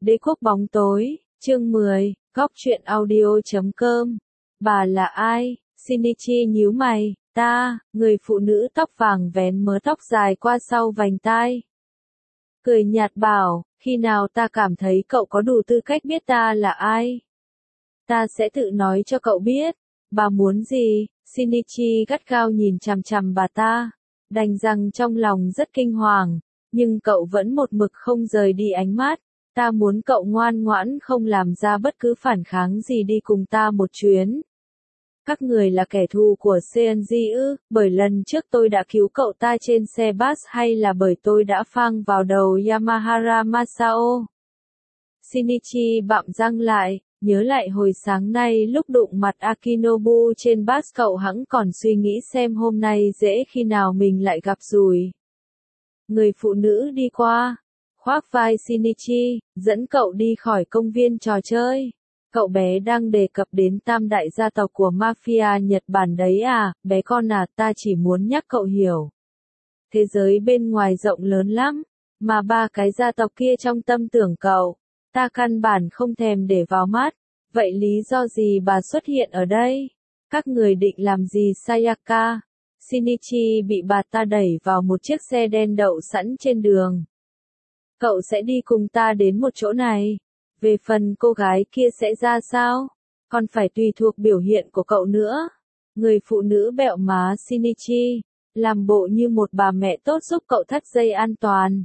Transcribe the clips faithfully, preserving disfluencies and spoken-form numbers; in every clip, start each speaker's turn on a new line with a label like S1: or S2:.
S1: Đế quốc bóng tối, chương mười, góc truyện audio.com. Bà là ai? Shinichi nhíu mày, ta, người phụ nữ tóc vàng vén mớ tóc dài qua sau vành tai. Cười nhạt bảo, khi nào ta cảm thấy cậu có đủ tư cách biết ta là ai? Ta sẽ tự nói cho cậu biết. Bà muốn gì? Shinichi gắt gao nhìn chằm chằm bà ta, đành rằng trong lòng rất kinh hoàng, nhưng cậu vẫn một mực không rời đi ánh mắt. Ta muốn cậu ngoan ngoãn không làm ra bất cứ phản kháng gì đi cùng ta một chuyến. Các người là kẻ thù của Seonji ư? Bởi lần trước tôi đã cứu cậu ta trên xe bus hay là bởi tôi đã phang vào đầu Yamahara Masao? Shinichi bặm răng lại, nhớ lại hồi sáng nay lúc đụng mặt Akinobu trên bus, cậu hẵng còn suy nghĩ xem hôm nay dễ khi nào mình lại gặp rủi. Người phụ nữ đi qua, khoác vai Shinichi, dẫn cậu đi khỏi công viên trò chơi. Cậu bé đang đề cập đến tam đại gia tộc của mafia Nhật Bản đấy à? Bé con à, ta chỉ muốn nhắc cậu hiểu. Thế giới bên ngoài rộng lớn lắm, mà ba cái gia tộc kia trong tâm tưởng cậu, ta căn bản không thèm để vào mắt. Vậy lý do gì bà xuất hiện ở đây? Các người định làm gì Sayaka? Shinichi bị bà ta đẩy vào một chiếc xe đen đậu sẵn trên đường. Cậu sẽ đi cùng ta đến một chỗ này. Về phần cô gái kia sẽ ra sao? Còn phải tùy thuộc biểu hiện của cậu nữa. Người phụ nữ bẹo má Shinichi, làm bộ như một bà mẹ tốt giúp cậu thắt dây an toàn.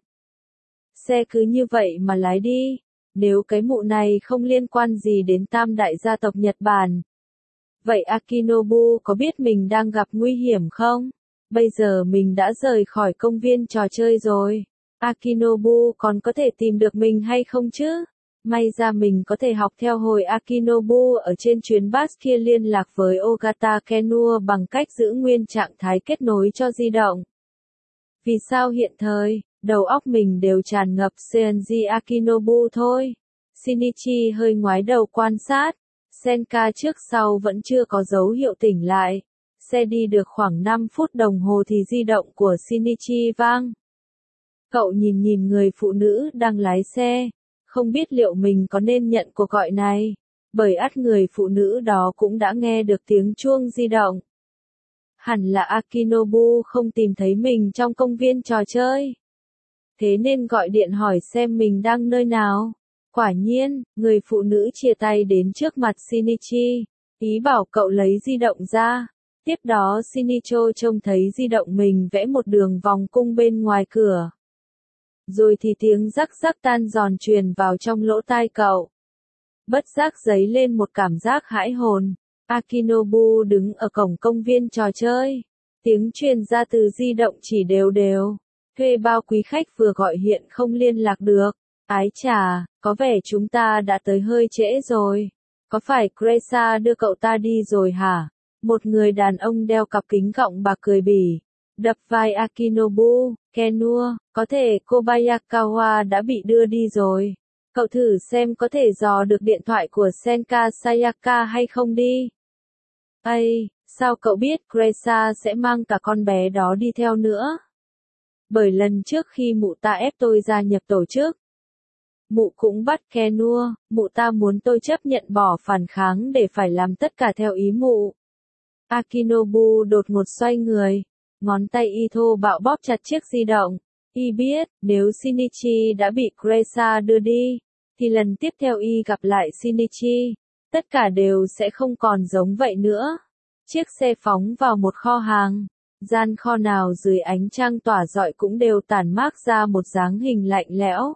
S1: Xe cứ như vậy mà lái đi. Nếu cái mụ này không liên quan gì đến tam đại gia tộc Nhật Bản. Vậy Akinobu có biết mình đang gặp nguy hiểm không? Bây giờ mình đã rời khỏi công viên trò chơi rồi. Akinobu còn có thể tìm được mình hay không chứ? May ra mình có thể học theo hồi Akinobu ở trên chuyến bus kia liên lạc với Ogata Kenua bằng cách giữ nguyên trạng thái kết nối cho di động. Vì sao hiện thời, đầu óc mình đều tràn ngập Seonji Akinobu thôi? Shinichi hơi ngoái đầu quan sát. Senka trước sau vẫn chưa có dấu hiệu tỉnh lại. Xe đi được khoảng năm phút đồng hồ thì di động của Shinichi vang. Cậu nhìn nhìn người phụ nữ đang lái xe, không biết liệu mình có nên nhận cuộc gọi này, bởi ắt người phụ nữ đó cũng đã nghe được tiếng chuông di động. Hẳn là Akinobu không tìm thấy mình trong công viên trò chơi. Thế nên gọi điện hỏi xem mình đang nơi nào. Quả nhiên, người phụ nữ chia tay đến trước mặt Shinichi, ý bảo cậu lấy di động ra. Tiếp đó Shinicho trông thấy di động mình vẽ một đường vòng cung bên ngoài cửa. Rồi thì tiếng rắc rắc tan giòn truyền vào trong lỗ tai cậu. Bất giác dấy lên một cảm giác hãi hồn. Akinobu đứng ở cổng công viên trò chơi. Tiếng truyền ra từ di động chỉ đều đều. Thuê bao quý khách vừa gọi hiện không liên lạc được. Ái chà, có vẻ chúng ta đã tới hơi trễ rồi. Có phải Grace đưa cậu ta đi rồi hả? Một người đàn ông đeo cặp kính gọng bạc cười bỉ. Đập vai Akinobu, Kenua, có thể Kobayakawa đã bị đưa đi rồi. Cậu thử xem có thể dò được điện thoại của Senka Sayaka hay không đi. Ây, sao cậu biết Grace sẽ mang cả con bé đó đi theo nữa? Bởi lần trước khi mụ ta ép tôi gia nhập tổ chức, mụ cũng bắt Kenua, mụ ta muốn tôi chấp nhận bỏ phản kháng để phải làm tất cả theo ý mụ. Akinobu đột ngột xoay người. Ngón tay y thô bạo bóp chặt chiếc di động. Y biết, nếu Shinichi đã bị Grace đưa đi, thì lần tiếp theo y gặp lại Shinichi, tất cả đều sẽ không còn giống vậy nữa. Chiếc xe phóng vào một kho hàng. Gian kho nào dưới ánh trăng tỏa rọi cũng đều tản mát ra một dáng hình lạnh lẽo.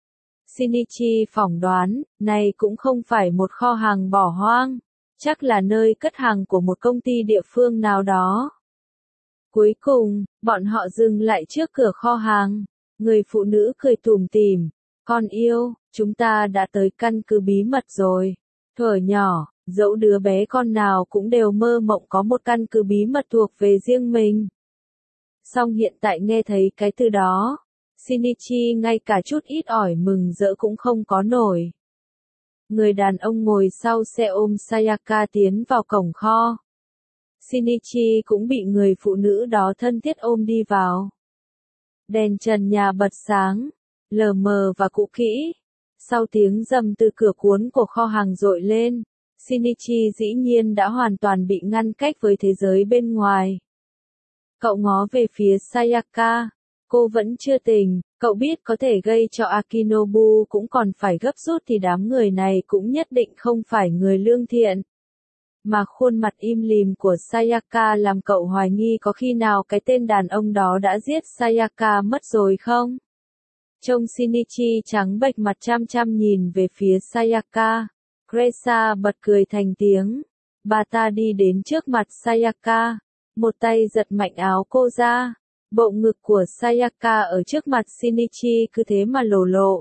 S1: Shinichi phỏng đoán, này cũng không phải một kho hàng bỏ hoang, chắc là nơi cất hàng của một công ty địa phương nào đó. Cuối cùng, bọn họ dừng lại trước cửa kho hàng. Người phụ nữ cười tủm tỉm. Con yêu, chúng ta đã tới căn cứ bí mật rồi. Thuở nhỏ, dẫu đứa bé con nào cũng đều mơ mộng có một căn cứ bí mật thuộc về riêng mình. Song hiện tại nghe thấy cái từ đó, Shinichi ngay cả chút ít ỏi mừng rỡ cũng không có nổi. Người đàn ông ngồi sau xe ôm Sayaka tiến vào cổng kho. Shinichi cũng bị người phụ nữ đó thân thiết ôm đi vào. Đèn trần nhà bật sáng, lờ mờ và cũ kỹ. Sau tiếng rầm từ cửa cuốn của kho hàng dội lên, Shinichi dĩ nhiên đã hoàn toàn bị ngăn cách với thế giới bên ngoài. Cậu ngó về phía Sayaka. Cô vẫn chưa tỉnh, cậu biết có thể gây cho Akinobu cũng còn phải gấp rút thì đám người này cũng nhất định không phải người lương thiện. Mà khuôn mặt im lìm của Sayaka làm cậu hoài nghi có khi nào cái tên đàn ông đó đã giết Sayaka mất rồi không? Trông Shinichi trắng bệch mặt chăm chăm nhìn về phía Sayaka. Grace bật cười thành tiếng. Bà ta đi đến trước mặt Sayaka. Một tay giật mạnh áo cô ra. Bộ ngực của Sayaka ở trước mặt Shinichi cứ thế mà lồ lộ.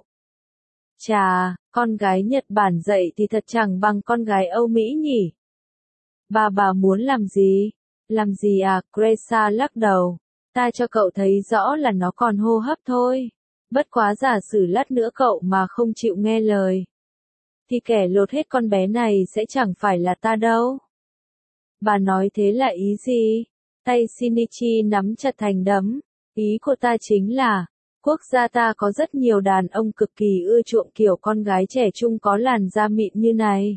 S1: Chà, con gái Nhật Bản dậy thì thật chẳng bằng con gái Âu Mỹ nhỉ. Bà bà muốn làm gì? Làm gì à? Grace lắc đầu. Ta cho cậu thấy rõ là nó còn hô hấp thôi. Bất quá giả sử lát nữa cậu mà không chịu nghe lời. Thì kẻ lột hết con bé này sẽ chẳng phải là ta đâu. Bà nói thế là ý gì? Tay Shinichi nắm chặt thành đấm. Ý của ta chính là, quốc gia ta có rất nhiều đàn ông cực kỳ ưa chuộng kiểu con gái trẻ trung có làn da mịn như này.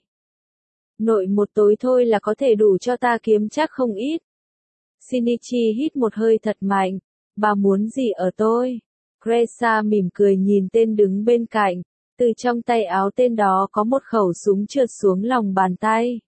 S1: Nội một tối thôi là có thể đủ cho ta kiếm chắc không ít. Shinichi hít một hơi thật mạnh. Bà muốn gì ở tôi? Grace mỉm cười nhìn tên đứng bên cạnh. Từ trong tay áo tên đó có một khẩu súng trượt xuống lòng bàn tay.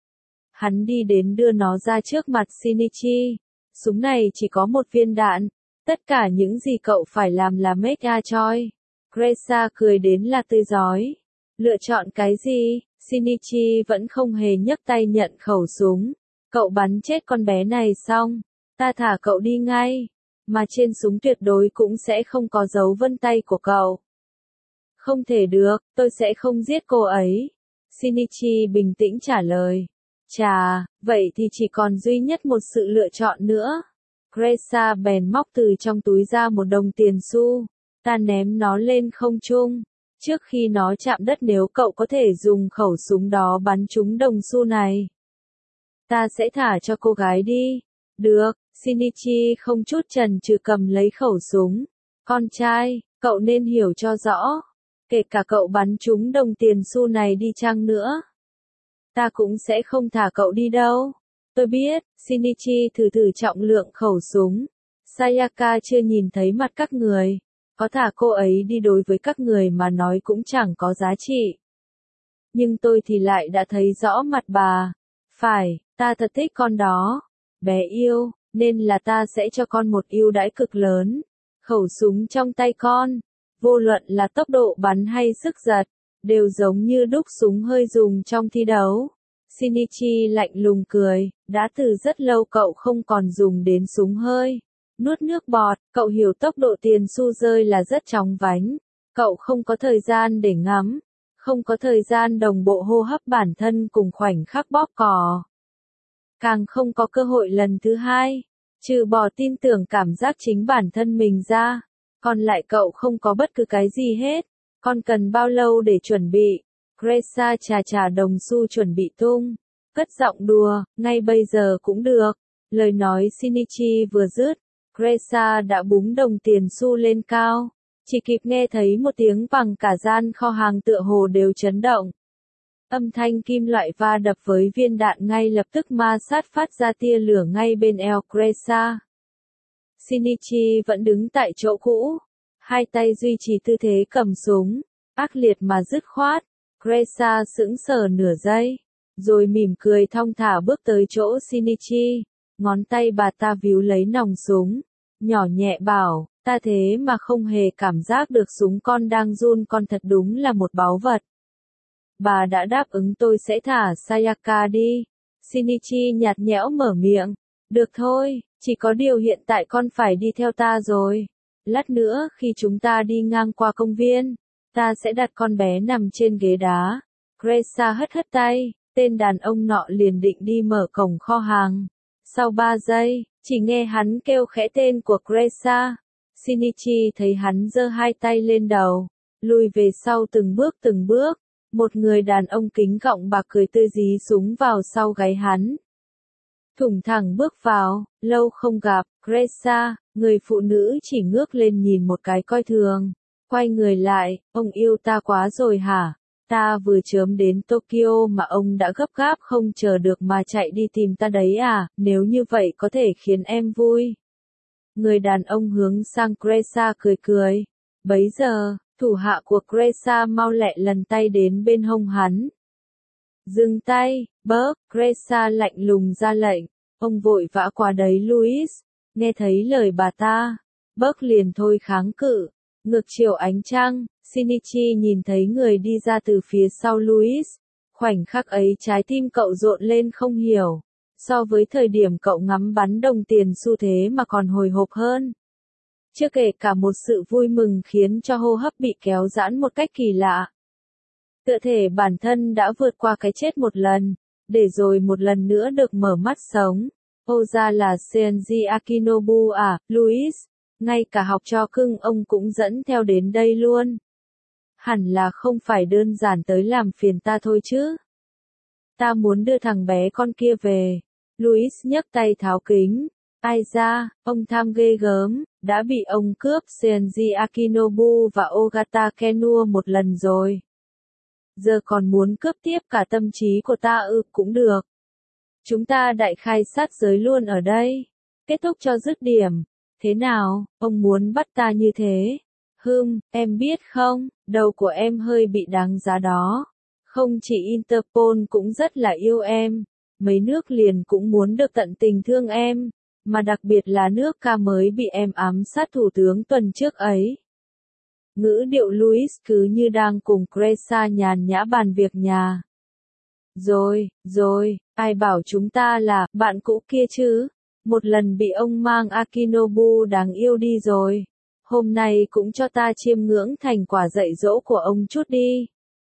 S1: Hắn đi đến đưa nó ra trước mặt Shinichi. Súng này chỉ có một viên đạn. Tất cả những gì cậu phải làm là make a choice. Grace cười đến là tươi rói. Lựa chọn cái gì? Shinichi vẫn không hề nhấc tay nhận khẩu súng. Cậu bắn chết con bé này xong, ta thả cậu đi ngay. Mà trên súng tuyệt đối cũng sẽ không có dấu vân tay của cậu. Không thể được, tôi sẽ không giết cô ấy. Shinichi bình tĩnh trả lời. Chà, vậy thì chỉ còn duy nhất một sự lựa chọn nữa. Grace bèn móc từ trong túi ra một đồng tiền xu. Ta ném nó lên không trung. Trước khi nó chạm đất nếu cậu có thể dùng khẩu súng đó bắn trúng đồng xu này. Ta sẽ thả cho cô gái đi. Được, Shinichi không chút chần chừ cầm lấy khẩu súng. Con trai, cậu nên hiểu cho rõ. Kể cả cậu bắn trúng đồng tiền xu này đi chăng nữa. Ta cũng sẽ không thả cậu đi đâu. Tôi biết, Shinichi thử thử trọng lượng khẩu súng. Sayaka chưa nhìn thấy mặt các người. Có thả cô ấy đi đối với các người mà nói cũng chẳng có giá trị. Nhưng tôi thì lại đã thấy rõ mặt bà. Phải, ta thật thích con đó. Bé yêu, nên là ta sẽ cho con một ưu đãi cực lớn. Khẩu súng trong tay con, vô luận là tốc độ bắn hay sức giật, đều giống như đúc súng hơi dùng trong thi đấu. Shinichi lạnh lùng cười, đã từ rất lâu cậu không còn dùng đến súng hơi. Nuốt nước bọt, cậu hiểu tốc độ tiền xu rơi là rất chóng vánh. Cậu không có thời gian để ngắm, không có thời gian đồng bộ hô hấp bản thân cùng khoảnh khắc bóp cò. Càng không có cơ hội lần thứ hai, trừ bỏ tin tưởng cảm giác chính bản thân mình ra. Còn lại cậu không có bất cứ cái gì hết. Con cần bao lâu để chuẩn bị? Grace trà trà đồng xu chuẩn bị tung. Cất giọng đùa, ngay bây giờ cũng được. Lời nói Shinichi vừa dứt, Grace đã búng đồng tiền xu lên cao. Chỉ kịp nghe thấy một tiếng bằng cả gian kho hàng tựa hồ đều chấn động. Âm thanh kim loại va đập với viên đạn ngay lập tức ma sát phát ra tia lửa ngay bên eo Grace. Shinichi vẫn đứng tại chỗ cũ, hai tay duy trì tư thế cầm súng, ác liệt mà dứt khoát. Grace sững sờ nửa giây, rồi mỉm cười thong thả bước tới chỗ Shinichi, ngón tay bà ta víu lấy nòng súng, nhỏ nhẹ bảo, ta thế mà không hề cảm giác được súng con đang run, con thật đúng là một báu vật. Bà đã đáp ứng tôi sẽ thả Sayaka đi. Shinichi nhạt nhẽo mở miệng, được thôi, chỉ có điều hiện tại con phải đi theo ta rồi. Lát nữa khi chúng ta đi ngang qua công viên, ta sẽ đặt con bé nằm trên ghế đá. Grace hất hất tay, tên đàn ông nọ liền định đi mở cổng kho hàng. Sau ba giây, chỉ nghe hắn kêu khẽ tên của Grace. Shinichi thấy hắn giơ hai tay lên đầu, lùi về sau từng bước từng bước. Một người đàn ông kính gọng bạc cười tươi dí súng vào sau gáy hắn. Thủng thẳng bước vào, lâu không gặp, Grace, người phụ nữ chỉ ngước lên nhìn một cái coi thường. Quay người lại, ông yêu ta quá rồi hả? Ta vừa chớm đến Tokyo mà ông đã gấp gáp không chờ được mà chạy đi tìm ta đấy à, nếu như vậy có thể khiến em vui. Người đàn ông hướng sang Grace cười cười. Bấy giờ, thủ hạ của Grace mau lẹ lần tay đến bên hông hắn. Dừng tay, Burke, Grace lạnh lùng ra lệnh. Ông vội vã qua đấy Louis. Nghe thấy lời bà ta, Burke liền thôi kháng cự. Ngược chiều ánh trăng, Shinichi nhìn thấy người đi ra từ phía sau Louis. Khoảnh khắc ấy trái tim cậu rộn lên không hiểu. So với thời điểm cậu ngắm bắn đồng tiền xu thế mà còn hồi hộp hơn. Chưa kể cả một sự vui mừng khiến cho hô hấp bị kéo giãn một cách kỳ lạ. Tựa thể bản thân đã vượt qua cái chết một lần, để rồi một lần nữa được mở mắt sống. Ô ra là Shinji Akinobu à, Louis, ngay cả học trò cưng ông cũng dẫn theo đến đây luôn. Hẳn là không phải đơn giản tới làm phiền ta thôi chứ. Ta muốn đưa thằng bé con kia về. Louis nhấc tay tháo kính. Ai ra, ông tham ghê gớm, đã bị ông cướp Shinji Akinobu và Ogata Kenua một lần rồi. Giờ còn muốn cướp tiếp cả tâm trí của ta ư, cũng được. Chúng ta đại khai sát giới luôn ở đây. Kết thúc cho dứt điểm. Thế nào, ông muốn bắt ta như thế? Hừm, em biết không, đầu của em hơi bị đáng giá đó. Không chỉ Interpol cũng rất là yêu em. Mấy nước liền cũng muốn được tận tình thương em. Mà đặc biệt là nước ca mới bị em ám sát thủ tướng tuần trước ấy. Ngữ điệu Louis cứ như đang cùng Grace nhàn nhã bàn việc nhà. Rồi, rồi, ai bảo chúng ta là bạn cũ kia chứ? Một lần bị ông mang Akinobu đáng yêu đi rồi. Hôm nay cũng cho ta chiêm ngưỡng thành quả dạy dỗ của ông chút đi.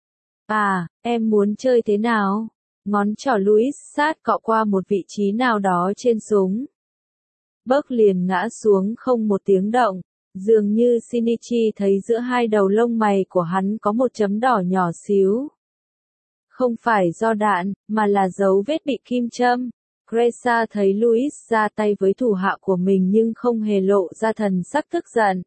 S1: À, em muốn chơi thế nào? Ngón trỏ Louis sát cọ qua một vị trí nào đó trên súng. Burke liền ngã xuống không một tiếng động. Dường như Shinichi thấy giữa hai đầu lông mày của hắn có một chấm đỏ nhỏ xíu. Không phải do đạn, mà là dấu vết bị kim châm. Grace thấy Louis ra tay với thủ hạ của mình nhưng không hề lộ ra thần sắc tức giận.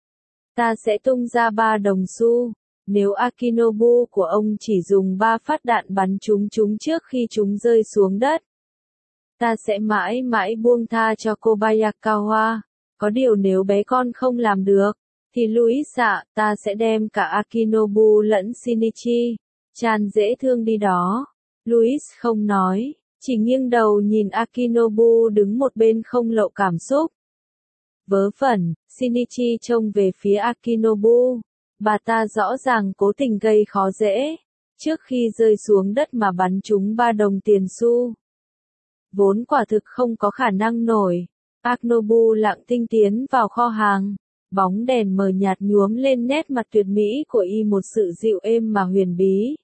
S1: Ta sẽ tung ra ba đồng xu. Nếu Akinobu của ông chỉ dùng ba phát đạn bắn chúng chúng trước khi chúng rơi xuống đất, ta sẽ mãi mãi buông tha cho Kobayakawa. Có điều nếu bé con không làm được, thì Louis ạ, ta sẽ đem cả Akinobu lẫn Shinichi. Chan dễ thương đi đó. Louis không nói, chỉ nghiêng đầu nhìn Akinobu đứng một bên không lộ cảm xúc. Vớ vẩn, Shinichi trông về phía Akinobu. Bà ta rõ ràng cố tình gây khó dễ. Trước khi rơi xuống đất mà bắn trúng ba đồng tiền xu. Vốn quả thực không có khả năng nổi. Akinobu lặng tinh tiến vào kho hàng. Bóng đèn mờ nhạt nhuốm lên nét mặt tuyệt mỹ của y một sự dịu êm mà huyền bí.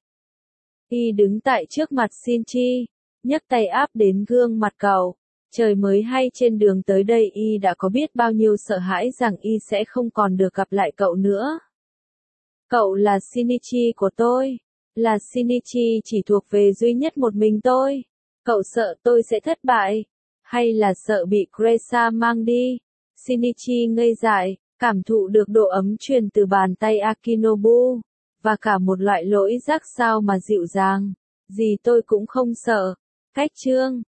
S1: Y đứng tại trước mặt Shinji, nhấc tay áp đến gương mặt cậu. Trời mới hay trên đường tới đây y đã có biết bao nhiêu sợ hãi rằng y sẽ không còn được gặp lại cậu nữa. Cậu là Shinichi của tôi. Là Shinichi chỉ thuộc về duy nhất một mình tôi. Cậu sợ tôi sẽ thất bại? Hay là sợ bị Grace mang đi? Shinichi ngây dại, cảm thụ được độ ấm truyền từ bàn tay Akinobu. Và cả một loại lỗi giác sao mà dịu dàng. Gì tôi cũng không sợ. Cách chương